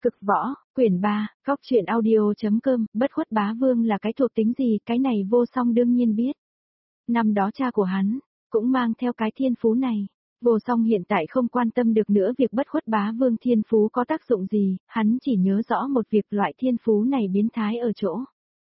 Cực võ, quyển 3, góc truyện audio.com, bất khuất bá vương là cái thuộc tính gì, cái này Vô Song đương nhiên biết. Năm đó cha của hắn, cũng mang theo cái thiên phú này. Vô Song hiện tại không quan tâm được nữa việc bất khuất bá vương thiên phú có tác dụng gì, hắn chỉ nhớ rõ một việc loại thiên phú này biến thái ở chỗ.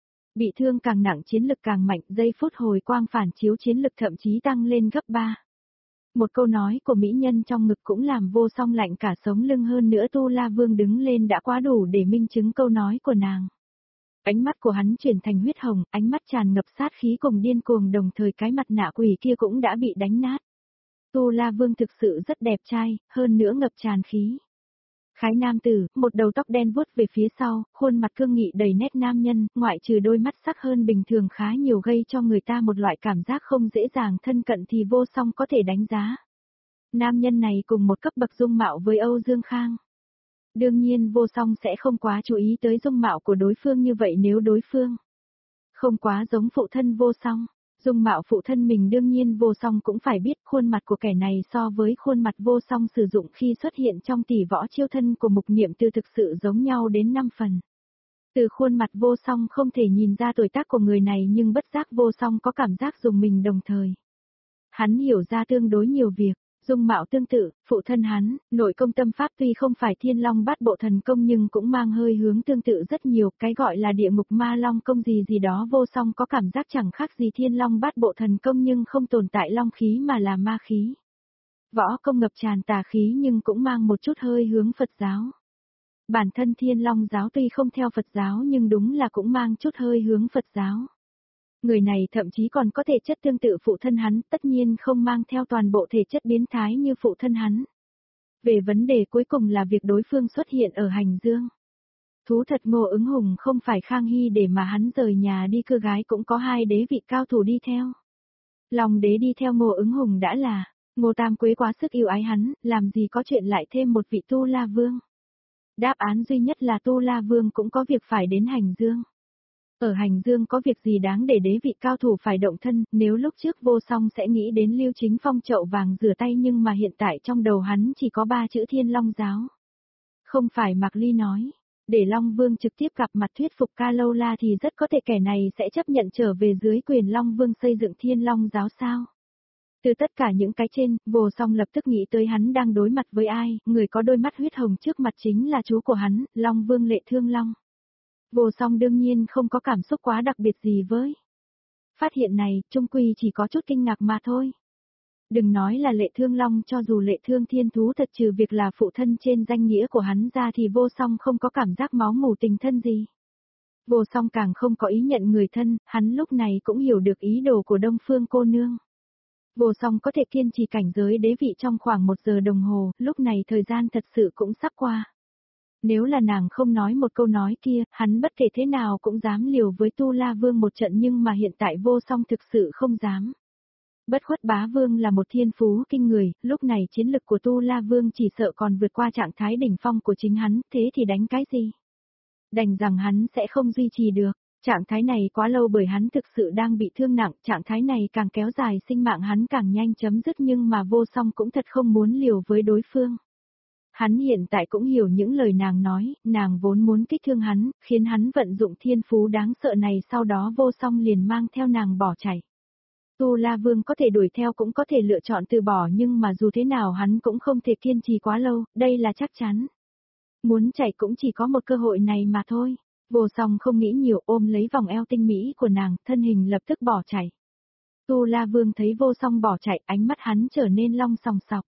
Bị thương càng nặng chiến lực càng mạnh, giây phút hồi quang phản chiếu chiến lực thậm chí tăng lên gấp 3. Một câu nói của mỹ nhân trong ngực cũng làm Vô Song lạnh cả sống lưng, hơn nữa Tu La Vương đứng lên đã quá đủ để minh chứng câu nói của nàng. Ánh mắt của hắn chuyển thành huyết hồng, ánh mắt tràn ngập sát khí cùng điên cuồng, đồng thời cái mặt nạ quỷ kia cũng đã bị đánh nát. Tu La Vương thực sự rất đẹp trai, hơn nữa ngập tràn khí. Khái nam tử, một đầu tóc đen vuốt về phía sau, khuôn mặt cương nghị đầy nét nam nhân, ngoại trừ đôi mắt sắc hơn bình thường khá nhiều gây cho người ta một loại cảm giác không dễ dàng thân cận thì Vô Song có thể đánh giá. Nam nhân này cùng một cấp bậc dung mạo với Âu Dương Khang. Đương nhiên Vô Song sẽ không quá chú ý tới dung mạo của đối phương như vậy nếu đối phương không quá giống phụ thân Vô Song. Dung mạo phụ thân mình đương nhiên Vô Song cũng phải biết, khuôn mặt của kẻ này so với khuôn mặt Vô Song sử dụng khi xuất hiện trong tỷ võ chiêu thân của Mục Niệm Tư thực sự giống nhau đến 5 phần. Từ khuôn mặt Vô Song không thể nhìn ra tuổi tác của người này, nhưng bất giác Vô Song có cảm giác dùng mình đồng thời. Hắn hiểu ra tương đối nhiều việc. Dung mạo tương tự, phụ thân hắn, nội công tâm pháp tuy không phải Thiên Long Bát Bộ thần công nhưng cũng mang hơi hướng tương tự rất nhiều, cái gọi là địa ngục ma long công gì gì đó Vô Song có cảm giác chẳng khác gì Thiên Long Bát Bộ thần công nhưng không tồn tại long khí mà là ma khí. Võ công ngập tràn tà khí nhưng cũng mang một chút hơi hướng Phật giáo. Bản thân Thiên Long giáo tuy không theo Phật giáo nhưng đúng là cũng mang chút hơi hướng Phật giáo. Người này thậm chí còn có thể chất tương tự phụ thân hắn, tất nhiên không mang theo toàn bộ thể chất biến thái như phụ thân hắn. Về vấn đề cuối cùng là việc đối phương xuất hiện ở Hành Dương. Thú thật Ngô Ứng Hùng không phải Khang Hy để mà hắn rời nhà đi cưa gái, cũng có hai đế vị cao thủ đi theo. Long đế đi theo Ngô Ứng Hùng đã là, Ngô Tam Quế quá sức yêu ái hắn, làm gì có chuyện lại thêm một vị Tu La Vương. Đáp án duy nhất là Tu La Vương cũng có việc phải đến Hành Dương. Ở Hành Dương có việc gì đáng để đế vị cao thủ phải động thân, nếu lúc trước Vô Song sẽ nghĩ đến Lưu Chính Phong chậu vàng rửa tay nhưng mà hiện tại trong đầu hắn chỉ có 3 chữ Thiên Long giáo. Không phải Mạc Ly nói, để Long Vương trực tiếp gặp mặt thuyết phục Ca Lâu La thì rất có thể kẻ này sẽ chấp nhận trở về dưới quyền Long Vương xây dựng Thiên Long giáo sao. Từ tất cả những cái trên, Vô Song lập tức nghĩ tới hắn đang đối mặt với ai, người có đôi mắt huyết hồng trước mặt chính là chú của hắn, Long Vương Lệ Thương Long. Vô Song đương nhiên không có cảm xúc quá đặc biệt gì với phát hiện này, chung quy chỉ có chút kinh ngạc mà thôi. Đừng nói là Lệ Thương Long, cho dù Lệ Thương Thiên Thú thật trừ việc là phụ thân trên danh nghĩa của hắn ra thì Vô Song không có cảm giác máu mủ tình thân gì. Vô Song càng không có ý nhận người thân, hắn lúc này cũng hiểu được ý đồ của Đông Phương cô nương. Vô Song có thể kiên trì cảnh giới đế vị trong khoảng 1 giờ đồng hồ, lúc này thời gian thật sự cũng sắp qua. Nếu là nàng không nói một câu nói kia, hắn bất kể thế nào cũng dám liều với Tu La Vương một trận, nhưng mà hiện tại Vô Song thực sự không dám. Bất khuất bá vương là một thiên phú kinh người, lúc này chiến lực của Tu La Vương chỉ sợ còn vượt qua trạng thái đỉnh phong của chính hắn, thế thì đánh cái gì? Đành rằng hắn sẽ không duy trì được. Trạng thái này quá lâu bởi hắn thực sự đang bị thương nặng, trạng thái này càng kéo dài sinh mạng hắn càng nhanh chấm dứt, nhưng mà Vô Song cũng thật không muốn liều với đối phương. Hắn hiện tại cũng hiểu những lời nàng nói, nàng vốn muốn kích thương hắn, khiến hắn vận dụng thiên phú đáng sợ này, sau đó Vô Song liền mang theo nàng bỏ chạy. Tu La Vương có thể đuổi theo cũng có thể lựa chọn từ bỏ, nhưng mà dù thế nào hắn cũng không thể kiên trì quá lâu, đây là chắc chắn. Muốn chạy cũng chỉ có một cơ hội này mà thôi. Vô Song không nghĩ nhiều, ôm lấy vòng eo tinh mỹ của nàng, thân hình lập tức bỏ chạy. Tu La Vương thấy Vô Song bỏ chạy, ánh mắt hắn trở nên long sòng sọc.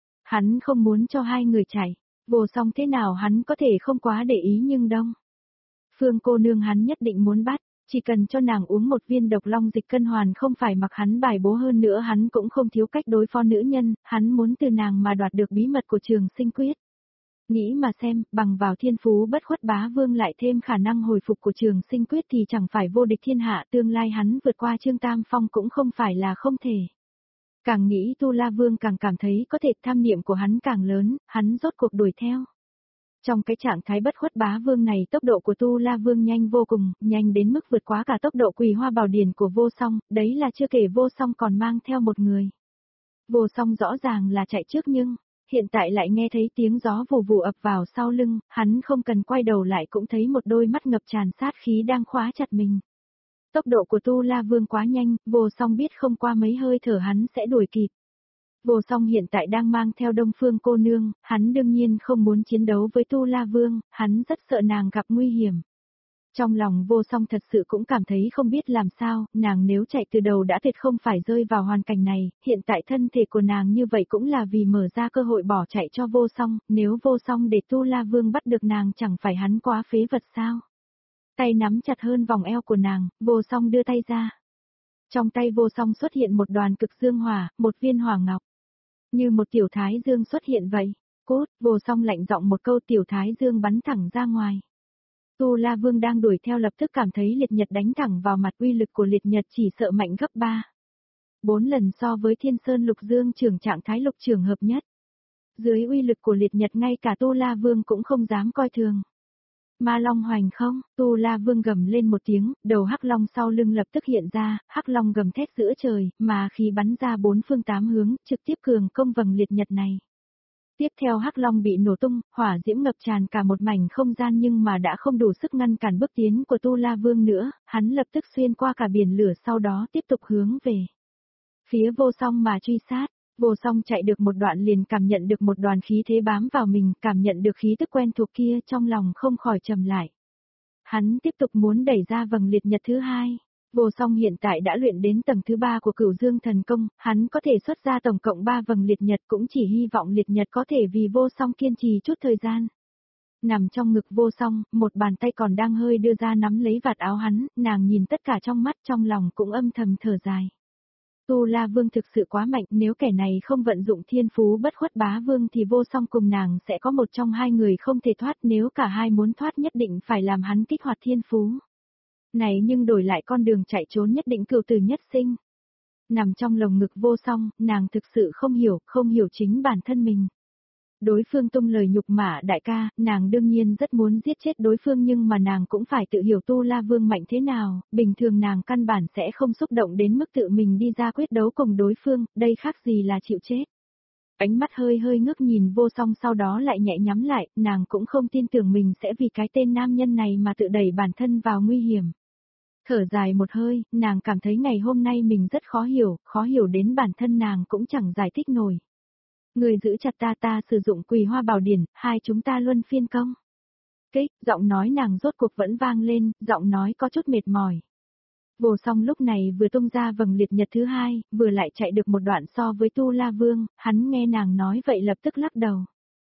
Hắn không muốn cho hai người chạy, Vô Song thế nào hắn có thể không quá để ý, nhưng Đông Phương cô nương hắn nhất định muốn bắt, chỉ cần cho nàng uống một viên độc long dịch cân hoàn không phải mặc hắn bài bố, hơn nữa hắn cũng không thiếu cách đối phó nữ nhân, hắn muốn từ nàng mà đoạt được bí mật của Trường Sinh Quyết. Nghĩ mà xem, bằng vào thiên phú bất khuất bá vương lại thêm khả năng hồi phục của Trường Sinh Quyết thì chẳng phải vô địch thiên hạ, tương lai hắn vượt qua Trương Tam Phong cũng không phải là không thể. Càng nghĩ Tu La Vương càng cảm thấy có thể, tham niệm của hắn càng lớn, hắn rốt cuộc đuổi theo. Trong cái trạng thái bất khuất bá vương này, tốc độ của Tu La Vương nhanh vô cùng, nhanh đến mức vượt quá cả tốc độ Quỳ Hoa Bảo Điển của Vô Song, đấy là chưa kể Vô Song còn mang theo một người. Vô Song rõ ràng là chạy trước nhưng Hiện tại lại nghe thấy tiếng gió vù vù ập vào sau lưng, hắn không cần quay đầu lại cũng thấy một đôi mắt ngập tràn sát khí đang khóa chặt mình. Tốc độ của Tu La Vương quá nhanh, Vô Song biết không qua mấy hơi thở hắn sẽ đuổi kịp. Vô Song hiện tại đang mang theo Đông Phương cô nương, hắn đương nhiên không muốn chiến đấu với Tu La Vương, hắn rất sợ nàng gặp nguy hiểm. Trong lòng Vô Song thật sự cũng cảm thấy không biết làm sao, nàng nếu chạy từ đầu đã tuyệt không phải rơi vào hoàn cảnh này, hiện tại thân thể của nàng như vậy cũng là vì mở ra cơ hội bỏ chạy cho Vô Song, nếu Vô Song để Tu La Vương bắt được nàng chẳng phải hắn quá phế vật sao. Tay nắm chặt hơn vòng eo của nàng, Vô Song đưa tay ra. Trong tay Vô Song xuất hiện một đoàn cực dương hỏa, một viên hỏa ngọc. Như một tiểu thái dương xuất hiện vậy. Cốt, Vô Song lạnh giọng một câu, tiểu thái dương bắn thẳng ra ngoài. Tu La Vương đang đuổi theo lập tức cảm thấy liệt nhật đánh thẳng vào mặt, uy lực của liệt nhật chỉ sợ mạnh gấp 4 lần so với Thiên Sơn Lục Dương trưởng trạng thái lục trường hợp nhất. Dưới uy lực của liệt nhật ngay cả Tu La Vương cũng không dám coi thường. Ma Long hoành không, Tu La Vương gầm lên một tiếng, đầu Hắc Long sau lưng lập tức hiện ra, Hắc Long gầm thét giữa trời, mà khí bắn ra 4 phương 8 hướng, trực tiếp cường công vầng liệt nhật này. Tiếp theo Hắc Long bị nổ tung, hỏa diễm ngập tràn cả một mảnh không gian nhưng mà đã không đủ sức ngăn cản bước tiến của Tu La Vương nữa, hắn lập tức xuyên qua cả biển lửa sau đó tiếp tục hướng về phía Vô Song mà truy sát. Vô Song chạy được một đoạn liền cảm nhận được một đoàn khí thế bám vào mình, cảm nhận được khí tức quen thuộc kia trong lòng không khỏi trầm lại. Hắn tiếp tục muốn đẩy ra vầng liệt nhật thứ hai. Vô Song hiện tại đã luyện đến tầng thứ 3 của Cửu Dương thần công, hắn có thể xuất ra tổng cộng 3 vầng liệt nhật, cũng chỉ hy vọng liệt nhật có thể vì Vô Song kiên trì chút thời gian. Nằm trong ngực Vô Song, một bàn tay còn đang hơi đưa ra nắm lấy vạt áo hắn, nàng nhìn tất cả trong mắt trong lòng cũng âm thầm thở dài. Tu La Vương thực sự quá mạnh, nếu kẻ này không vận dụng thiên phú bất khuất bá vương thì Vô Song cùng nàng sẽ có một trong hai người không thể thoát, nếu cả hai muốn thoát nhất định phải làm hắn kích hoạt thiên phú. Này nhưng đổi lại con đường chạy trốn nhất định cửu tử nhất sinh. Nằm trong lồng ngực Vô Song, nàng thực sự không hiểu chính bản thân mình. Đối phương tung lời nhục mạ đại ca, nàng đương nhiên rất muốn giết chết đối phương nhưng mà nàng cũng phải tự hiểu Tu La Vương mạnh thế nào, bình thường nàng căn bản sẽ không xúc động đến mức tự mình đi ra quyết đấu cùng đối phương, đây khác gì là chịu chết. Ánh mắt hơi ngước nhìn Vô Song sau đó lại nhẹ nhắm lại, nàng cũng không tin tưởng mình sẽ vì cái tên nam nhân này mà tự đẩy bản thân vào nguy hiểm. Thở dài một hơi, nàng cảm thấy ngày hôm nay mình rất khó hiểu đến bản thân nàng cũng chẳng giải thích nổi. Người giữ chặt ta sử dụng Quỳ Hoa Bảo Điển, hai chúng ta luân phiên công. Kích, giọng nói nàng rốt cuộc vẫn vang lên, giọng nói có chút mệt mỏi. Vô Song lúc này vừa tung ra vầng liệt nhật thứ hai, vừa lại chạy được một đoạn so với Tu La Vương, hắn nghe nàng nói vậy lập tức lắc đầu.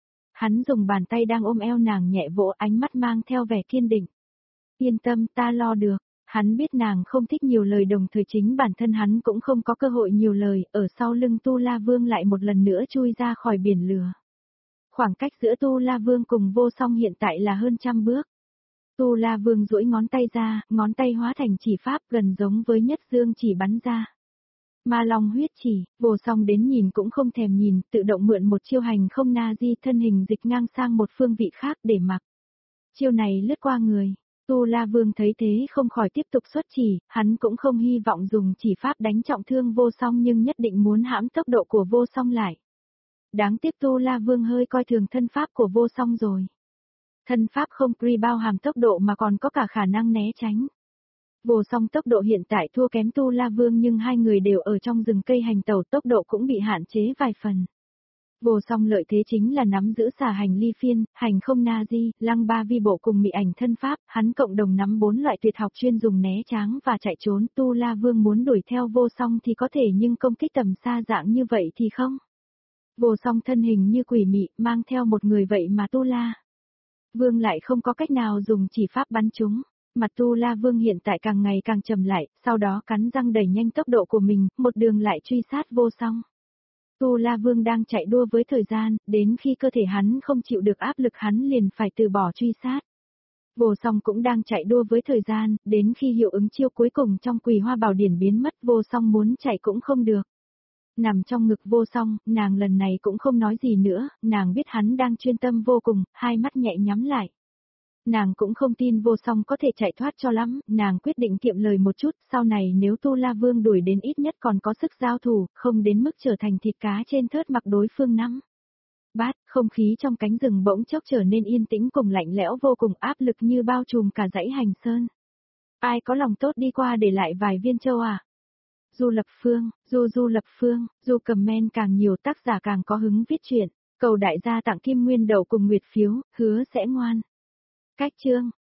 Hắn dùng bàn tay đang ôm eo nàng nhẹ vỗ, ánh mắt mang theo vẻ kiên định. Yên tâm, ta lo được. Hắn biết nàng không thích nhiều lời, đồng thời chính bản thân hắn cũng không có cơ hội nhiều lời, ở sau lưng Tu La Vương lại một lần nữa chui ra khỏi biển lửa. Khoảng cách giữa Tu La Vương cùng Vô Song hiện tại là hơn 100 bước. Tu La Vương duỗi ngón tay ra, ngón tay hóa thành chỉ pháp gần giống với nhất dương chỉ bắn ra. Ma Long huyết chỉ, Vô Song đến nhìn cũng không thèm nhìn, tự động mượn một chiêu hành không na di, thân hình dịch ngang sang một phương vị khác để mặc. Chiêu này lướt qua người. Tu La Vương thấy thế không khỏi tiếp tục xuất chỉ, hắn cũng không hy vọng dùng chỉ pháp đánh trọng thương Vô Song nhưng nhất định muốn hãm tốc độ của Vô Song lại. Đáng tiếc Tu La Vương hơi coi thường thân pháp của Vô Song rồi. Thân pháp không chỉ bao hàm tốc độ mà còn có cả khả năng né tránh. Vô Song tốc độ hiện tại thua kém Tu La Vương nhưng hai người đều ở trong rừng cây hành tẩu, tốc độ cũng bị hạn chế vài phần. Vô Song lợi thế chính là nắm giữ xả hành ly phiên, hành không na di, lăng ba vi bộ cùng mị ảnh thân pháp, hắn cộng đồng nắm 4 loại tuyệt học chuyên dùng né tránh và chạy trốn. Tu La Vương muốn đuổi theo Vô Song thì có thể nhưng công kích tầm xa dạng như vậy thì không. Vô Song thân hình như quỷ mị, mang theo một người vậy mà Tu La Vương lại không có cách nào dùng chỉ pháp bắn chúng. Mặt Tu La Vương hiện tại càng ngày càng trầm lại, sau đó cắn răng đẩy nhanh tốc độ của mình, một đường lại truy sát Vô Song. Tu La Vương đang chạy đua với thời gian, đến khi cơ thể hắn không chịu được áp lực hắn liền phải từ bỏ truy sát. Vô Song cũng đang chạy đua với thời gian, đến khi hiệu ứng chiêu cuối cùng trong Quỳ Hoa Bảo Điển biến mất, Vô Song muốn chạy cũng không được. Nằm trong ngực Vô Song, nàng lần này cũng không nói gì nữa, nàng biết hắn đang chuyên tâm vô cùng, hai mắt nhẹ nhắm lại. Nàng cũng không tin Vô Song có thể chạy thoát cho lắm, nàng quyết định kiệm lời một chút, sau này nếu Tu La Vương đuổi đến ít nhất còn có sức giao thủ, không đến mức trở thành thịt cá trên thớt mặc đối phương nắm. Bát, không khí trong cánh rừng bỗng chốc trở nên yên tĩnh cùng lạnh lẽo vô cùng áp lực như bao trùm cả dãy Hành Sơn. Ai có lòng tốt đi qua để lại vài viên châu à? Du Lập Phương, Du Lập Phương, Du comment càng nhiều tác giả càng có hứng viết truyện, cầu đại gia tặng Kim Nguyên Đậu cùng Nguyệt phiếu, hứa sẽ ngoan. Cách chương